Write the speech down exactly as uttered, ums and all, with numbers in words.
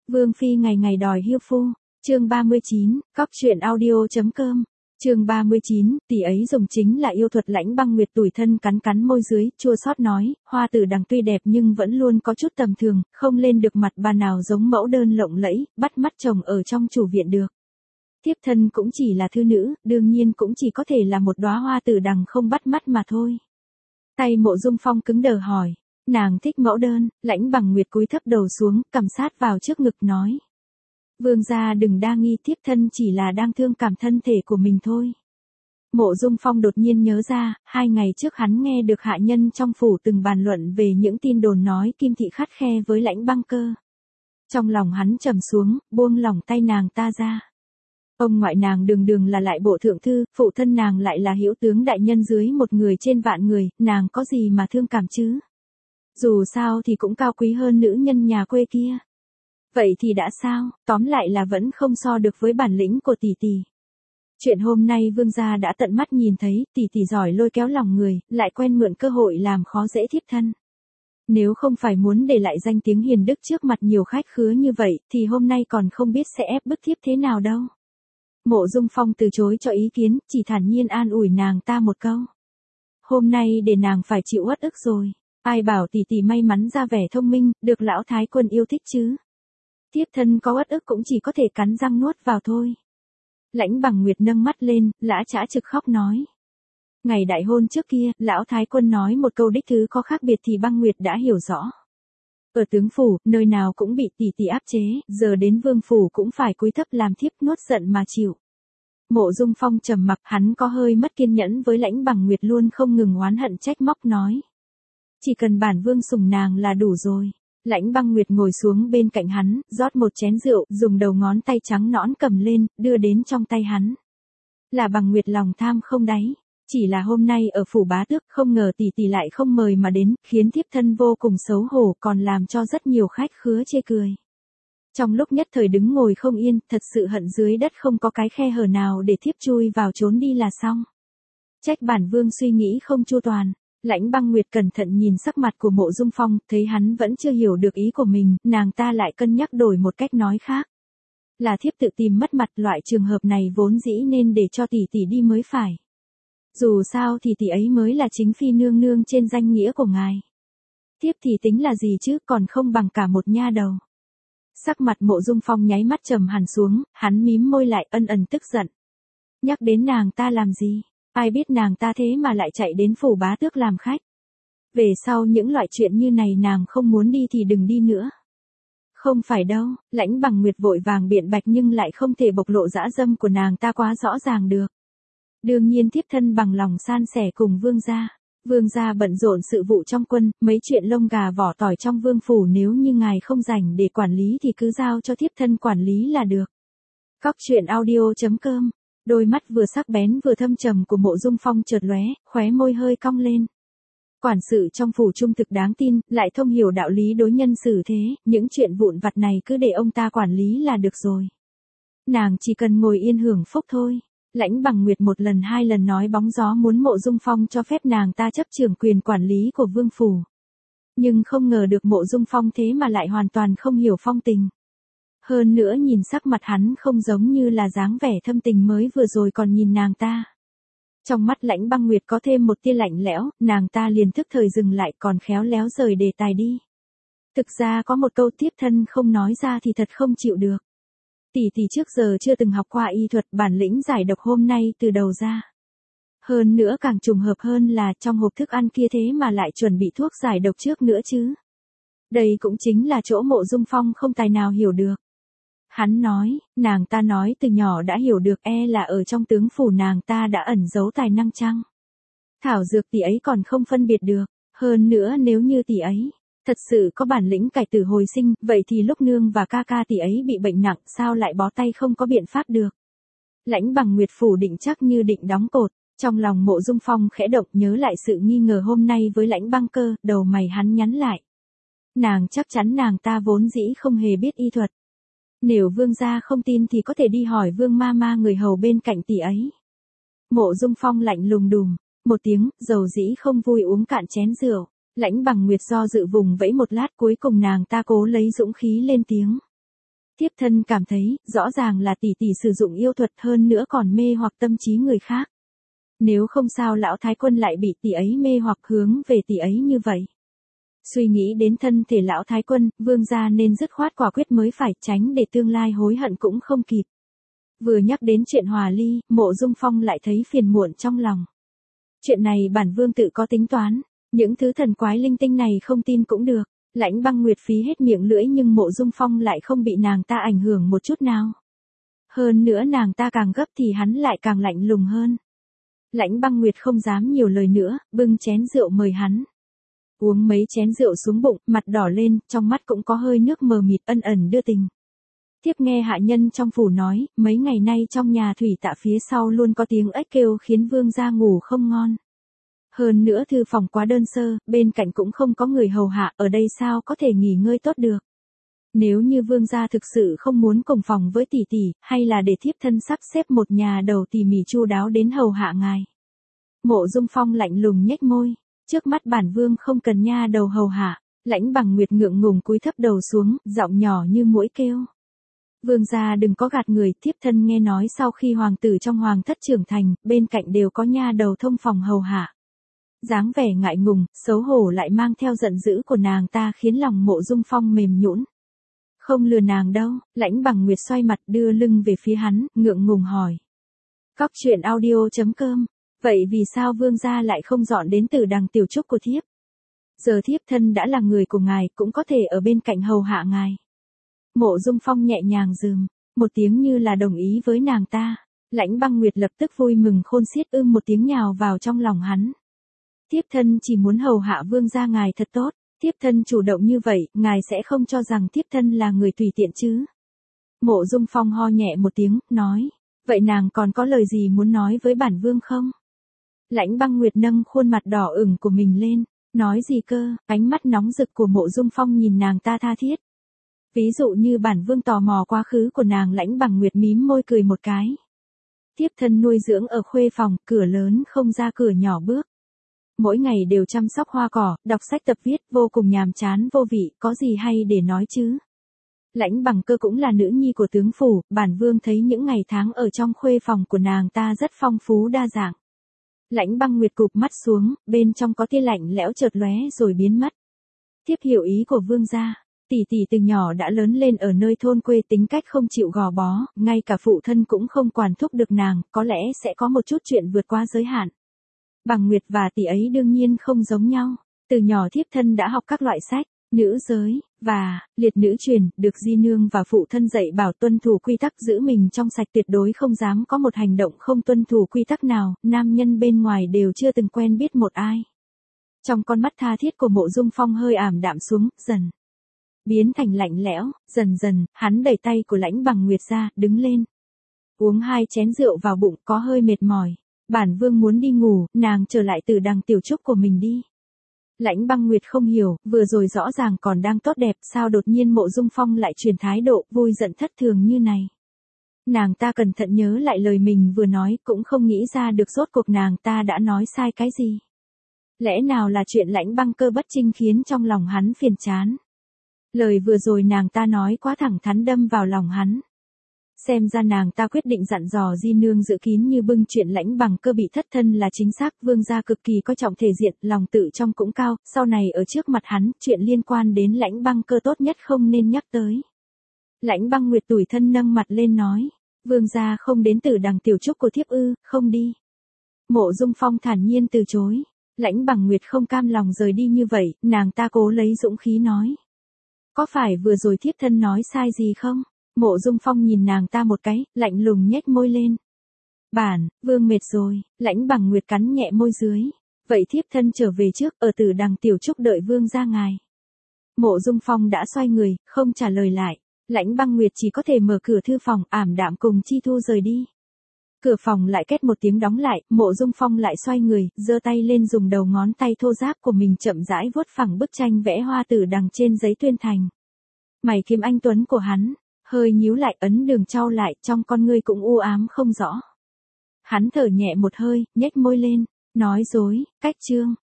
Vương phi ngày ngày đòi hiêu phu. Chương ba mươi chín, cóc truyện audio.com. Chương ba mươi chín, tỷ ấy dùng chính là yêu thuật Lãnh Băng Nguyệt tủi thân cắn cắn môi dưới, chua xót nói, hoa tử đằng tuy đẹp nhưng vẫn luôn có chút tầm thường, không lên được mặt bà nào giống mẫu đơn lộng lẫy, bắt mắt chồng ở trong chủ viện được. Thiếp thân cũng chỉ là thư nữ, đương nhiên cũng chỉ có thể là một đóa hoa tử đằng không bắt mắt mà thôi. Tay Mộ Dung Phong cứng đờ hỏi, nàng thích mẫu đơn. Lãnh Bằng Nguyệt cúi thấp đầu xuống, cầm sát vào trước ngực nói. Vương gia đừng đa nghi, thiếp thân chỉ là đang thương cảm thân thể của mình thôi. Mộ Dung Phong đột nhiên nhớ ra, hai ngày trước hắn nghe được hạ nhân trong phủ từng bàn luận về những tin đồn nói Kim Thị khắt khe với Lãnh Băng Cơ. Trong lòng hắn trầm xuống, buông lỏng tay nàng ta ra. Ông ngoại nàng đường đường là lại bộ thượng thư, phụ thân nàng lại là hữu tướng đại nhân dưới một người trên vạn người, nàng có gì mà thương cảm chứ? Dù sao thì cũng cao quý hơn nữ nhân nhà quê kia. Vậy thì đã sao, tóm lại là vẫn không so được với bản lĩnh của tỷ tỷ. Chuyện hôm nay vương gia đã tận mắt nhìn thấy, tỷ tỷ giỏi lôi kéo lòng người, lại quen mượn cơ hội làm khó dễ thiếp thân. Nếu không phải muốn để lại danh tiếng hiền đức trước mặt nhiều khách khứa như vậy, thì hôm nay còn không biết sẽ ép bức thiếp thế nào đâu. Mộ Dung Phong từ chối cho ý kiến, chỉ thản nhiên an ủi nàng ta một câu. Hôm nay để nàng phải chịu uất ức rồi. Ai bảo tỷ tỷ may mắn ra vẻ thông minh, được lão thái quân yêu thích chứ. Thiếp thân có uất ức cũng chỉ có thể cắn răng nuốt vào thôi. Lãnh Bằng Nguyệt nâng mắt lên, lã chã trực khóc nói. Ngày đại hôn trước kia, lão thái quân nói một câu đích thứ có khác biệt thì Băng Nguyệt đã hiểu rõ. Ở tướng phủ, nơi nào cũng bị tỷ tỷ áp chế, giờ đến vương phủ cũng phải cúi thấp làm thiếp nuốt giận mà chịu. Mộ Dung Phong trầm mặc, hắn có hơi mất kiên nhẫn với Lãnh Bằng Nguyệt luôn không ngừng oán hận trách móc nói. Chỉ cần bản vương sủng nàng là đủ rồi. Lãnh Băng Nguyệt ngồi xuống bên cạnh hắn, rót một chén rượu, dùng đầu ngón tay trắng nõn cầm lên, đưa đến trong tay hắn. Là Bằng Nguyệt lòng tham không đáy. Chỉ là hôm nay ở phủ bá tước, không ngờ tỷ tỷ lại không mời mà đến, khiến thiếp thân vô cùng xấu hổ, còn làm cho rất nhiều khách khứa chê cười. Trong lúc nhất thời đứng ngồi không yên, thật sự hận dưới đất không có cái khe hở nào để thiếp chui vào trốn đi là xong. Trách bản vương suy nghĩ không chu toàn. Lãnh Băng Nguyệt cẩn thận nhìn sắc mặt của Mộ Dung Phong, thấy hắn vẫn chưa hiểu được ý của mình, nàng ta lại cân nhắc đổi một cách nói khác. Là thiếp tự tìm mất mặt, loại trường hợp này vốn dĩ nên để cho tỷ tỷ đi mới phải. Dù sao thì tỷ ấy mới là chính phi nương nương trên danh nghĩa của ngài. Thiếp thì tính là gì chứ, còn không bằng cả một nha đầu. Sắc mặt Mộ Dung Phong nháy mắt trầm hẳn xuống, hắn mím môi lại ân ẩn tức giận. Nhắc đến nàng ta làm gì? Ai biết nàng ta thế mà lại chạy đến phủ bá tước làm khách. Về sau những loại chuyện như này nàng không muốn đi thì đừng đi nữa. Không phải đâu, Lãnh Bằng Nguyệt vội vàng biện bạch nhưng lại không thể bộc lộ dã dâm của nàng ta quá rõ ràng được. Đương nhiên thiếp thân bằng lòng san sẻ cùng vương gia. Vương gia bận rộn sự vụ trong quân, mấy chuyện lông gà vỏ tỏi trong vương phủ nếu như ngài không rảnh để quản lý thì cứ giao cho thiếp thân quản lý là được. Cóc truyện audio.com. Đôi mắt vừa sắc bén vừa thâm trầm của Mộ Dung Phong chợt lóe, khóe môi hơi cong lên. Quản sự trong phủ trung thực đáng tin, lại thông hiểu đạo lý đối nhân xử thế, những chuyện vụn vặt này cứ để ông ta quản lý là được rồi. Nàng chỉ cần ngồi yên hưởng phúc thôi. Lãnh Bằng Nguyệt một lần hai lần nói bóng gió muốn Mộ Dung Phong cho phép nàng ta chấp trưởng quyền quản lý của vương phủ. Nhưng không ngờ được Mộ Dung Phong thế mà lại hoàn toàn không hiểu phong tình. Hơn nữa nhìn sắc mặt hắn không giống như là dáng vẻ thâm tình mới vừa rồi còn nhìn nàng ta. Trong mắt Lãnh Băng Nguyệt có thêm một tia lạnh lẽo, nàng ta liền thức thời dừng lại còn khéo léo rời đề tài đi. Thực ra có một câu thiếp thân không nói ra thì thật không chịu được. Tỷ tỷ trước giờ chưa từng học qua y thuật, bản lĩnh giải độc hôm nay từ đầu ra. Hơn nữa càng trùng hợp hơn là trong hộp thức ăn kia thế mà lại chuẩn bị thuốc giải độc trước nữa chứ. Đây cũng chính là chỗ Mộ Dung Phong không tài nào hiểu được. Hắn nói, nàng ta nói từ nhỏ đã hiểu được, e là ở trong tướng phủ nàng ta đã ẩn giấu tài năng chăng. Thảo dược tỷ ấy còn không phân biệt được, hơn nữa nếu như tỷ ấy thật sự có bản lĩnh cải tử hồi sinh, vậy thì lúc nương và ca ca tỷ ấy bị bệnh nặng sao lại bó tay không có biện pháp được. Lãnh Bằng Nguyệt phủ định chắc như định đóng cột, trong lòng Mộ Dung Phong khẽ động nhớ lại sự nghi ngờ hôm nay với Lãnh Băng Cơ, đầu mày hắn nhắn lại. Nàng chắc chắn nàng ta vốn dĩ không hề biết y thuật. Nếu vương gia không tin thì có thể đi hỏi vương ma ma người hầu bên cạnh tỷ ấy. Mộ Dung Phong lạnh lùng đùm, một tiếng, dầu dĩ không vui uống cạn chén rượu. Lãnh Bằng Nguyệt do dự vùng vẫy một lát cuối cùng nàng ta cố lấy dũng khí lên tiếng. Thiếp thân cảm thấy, rõ ràng là tỷ tỷ sử dụng yêu thuật hơn nữa còn mê hoặc tâm trí người khác. Nếu không sao lão thái quân lại bị tỷ ấy mê hoặc hướng về tỷ ấy như vậy. Suy nghĩ đến thân thể lão thái quân, vương gia nên dứt khoát quả quyết mới phải, tránh để tương lai hối hận cũng không kịp. Vừa nhắc đến chuyện hòa ly, Mộ Dung Phong lại thấy phiền muộn trong lòng. Chuyện này bản vương tự có tính toán, những thứ thần quái linh tinh này không tin cũng được. Lãnh Băng Nguyệt phí hết miệng lưỡi nhưng Mộ Dung Phong lại không bị nàng ta ảnh hưởng một chút nào. Hơn nữa nàng ta càng gấp thì hắn lại càng lạnh lùng hơn. Lãnh Băng Nguyệt không dám nhiều lời nữa, bưng chén rượu mời hắn. Uống mấy chén rượu xuống bụng, mặt đỏ lên, trong mắt cũng có hơi nước mờ mịt ân ẩn đưa tình. Thiếp nghe hạ nhân trong phủ nói, mấy ngày nay trong nhà thủy tạ phía sau luôn có tiếng ếch kêu khiến vương gia ngủ không ngon. Hơn nữa thư phòng quá đơn sơ, bên cạnh cũng không có người hầu hạ, ở đây sao có thể nghỉ ngơi tốt được. Nếu như vương gia thực sự không muốn cùng phòng với tỷ tỷ, hay là để thiếp thân sắp xếp một nhà đầu tỉ mỉ chu đáo đến hầu hạ ngài. Mộ Dung Phong lạnh lùng nhếch môi, trước mắt bản vương không cần nha đầu hầu hạ. Lãnh Bằng Nguyệt ngượng ngùng cúi thấp đầu xuống, giọng nhỏ như muỗi kêu. Vương gia đừng có gạt người, thiếp thân nghe nói sau khi hoàng tử trong hoàng thất trưởng thành, bên cạnh đều có nha đầu thông phòng hầu hạ. Dáng vẻ ngại ngùng, xấu hổ lại mang theo giận dữ của nàng ta khiến lòng Mộ Dung Phong mềm nhũn. Không lừa nàng đâu, Lãnh Bằng Nguyệt xoay mặt đưa lưng về phía hắn, ngượng ngùng hỏi. Cóc truyện audio chấm com, vậy vì sao vương gia lại không dọn đến Tử Đằng tiểu trúc của thiếp? Giờ thiếp thân đã là người của ngài, cũng có thể ở bên cạnh hầu hạ ngài. Mộ Dung Phong nhẹ nhàng rườm, một tiếng như là đồng ý với nàng ta. Lãnh Băng Nguyệt lập tức vui mừng khôn xiết ưm một tiếng nhào vào trong lòng hắn. Thiếp thân chỉ muốn hầu hạ vương gia ngài thật tốt, thiếp thân chủ động như vậy, ngài sẽ không cho rằng thiếp thân là người tùy tiện chứ. Mộ Dung Phong ho nhẹ một tiếng, nói, vậy nàng còn có lời gì muốn nói với bản vương không? Lãnh Băng Nguyệt nâng khuôn mặt đỏ ửng của mình lên, nói gì cơ, ánh mắt nóng rực của Mộ Dung Phong nhìn nàng ta tha thiết. Ví dụ như bản vương tò mò quá khứ của nàng. Lãnh Bằng Nguyệt mím môi cười một cái. Thiếp thân nuôi dưỡng ở khuê phòng, cửa lớn không ra cửa nhỏ bước. Mỗi ngày đều chăm sóc hoa cỏ, đọc sách tập viết, vô cùng nhàm chán vô vị, có gì hay để nói chứ. Lãnh Bằng Cơ cũng là nữ nhi của tướng phủ, bản vương thấy những ngày tháng ở trong khuê phòng của nàng ta rất phong phú đa dạng. Lãnh Băng Nguyệt cụp mắt xuống, bên trong có tia lạnh lẽo chợt lóe rồi biến mất. Thiếp hiểu ý của vương gia. Tỷ tỷ từ nhỏ đã lớn lên ở nơi thôn quê, tính cách không chịu gò bó, ngay cả phụ thân cũng không quản thúc được nàng, có lẽ sẽ có một chút chuyện vượt qua giới hạn. Bằng Nguyệt và tỷ ấy đương nhiên không giống nhau. Từ nhỏ thiếp thân đã học các loại sách, nữ giới, và, liệt nữ truyền, được di nương và phụ thân dạy bảo tuân thủ quy tắc, giữ mình trong sạch, tuyệt đối không dám có một hành động không tuân thủ quy tắc nào, nam nhân bên ngoài đều chưa từng quen biết một ai. Trong con mắt tha thiết của Mộ Dung Phong hơi ảm đạm xuống, dần biến thành lạnh lẽo, dần dần, hắn đẩy tay của Lãnh Bằng Nguyệt ra, đứng lên. Uống hai chén rượu vào bụng, có hơi mệt mỏi. Bản vương muốn đi ngủ, nàng trở lại Tử Đằng tiểu trúc của mình đi. Lãnh Băng Nguyệt không hiểu, vừa rồi rõ ràng còn đang tốt đẹp, sao đột nhiên Mộ Dung Phong lại chuyển thái độ, vui giận thất thường như này. Nàng ta cẩn thận nhớ lại lời mình vừa nói, cũng không nghĩ ra được rốt cuộc nàng ta đã nói sai cái gì. Lẽ nào là chuyện Lãnh Băng Cơ bất trinh khiến trong lòng hắn phiền chán. Lời vừa rồi nàng ta nói quá thẳng thắn đâm vào lòng hắn. Xem ra nàng ta quyết định dặn dò di nương giữ kín như bưng chuyện Lãnh Bằng Cơ bị thất thân là chính xác. Vương gia cực kỳ coi trọng thể diện, lòng tự trọng cũng cao, sau này ở trước mặt hắn, chuyện liên quan đến Lãnh Băng Cơ tốt nhất không nên nhắc tới. Lãnh Băng Nguyệt tủi thân nâng mặt lên nói, vương gia không đến Tử Đằng tiểu trúc của thiếp ư? Không đi. Mộ Dung Phong thản nhiên từ chối. Lãnh Bằng Nguyệt không cam lòng rời đi như vậy, nàng ta cố lấy dũng khí nói. Có phải vừa rồi thiếp thân nói sai gì không? Mộ Dung Phong nhìn nàng ta một cái, lạnh lùng nhếch môi lên. Bản, vương mệt rồi. Lãnh Bằng Nguyệt cắn nhẹ môi dưới. Vậy thiếp thân trở về trước, ở Tử Đằng tiểu trúc đợi vương gia ngài. Mộ Dung Phong đã xoay người, không trả lời lại. Lãnh Băng Nguyệt chỉ có thể mở cửa thư phòng, ảm đạm cùng Chi Thu rời đi. Cửa phòng lại két một tiếng đóng lại, Mộ Dung Phong lại xoay người, giơ tay lên dùng đầu ngón tay thô ráp của mình chậm rãi vuốt phẳng bức tranh vẽ hoa tử đằng trên giấy tuyên thành. Mày kiếm anh tuấn của hắn hơi nhíu lại, ấn đường trao lại, trong con ngươi cũng u ám không rõ. Hắn thở nhẹ một hơi, nhếch môi lên, nói dối, cách chương.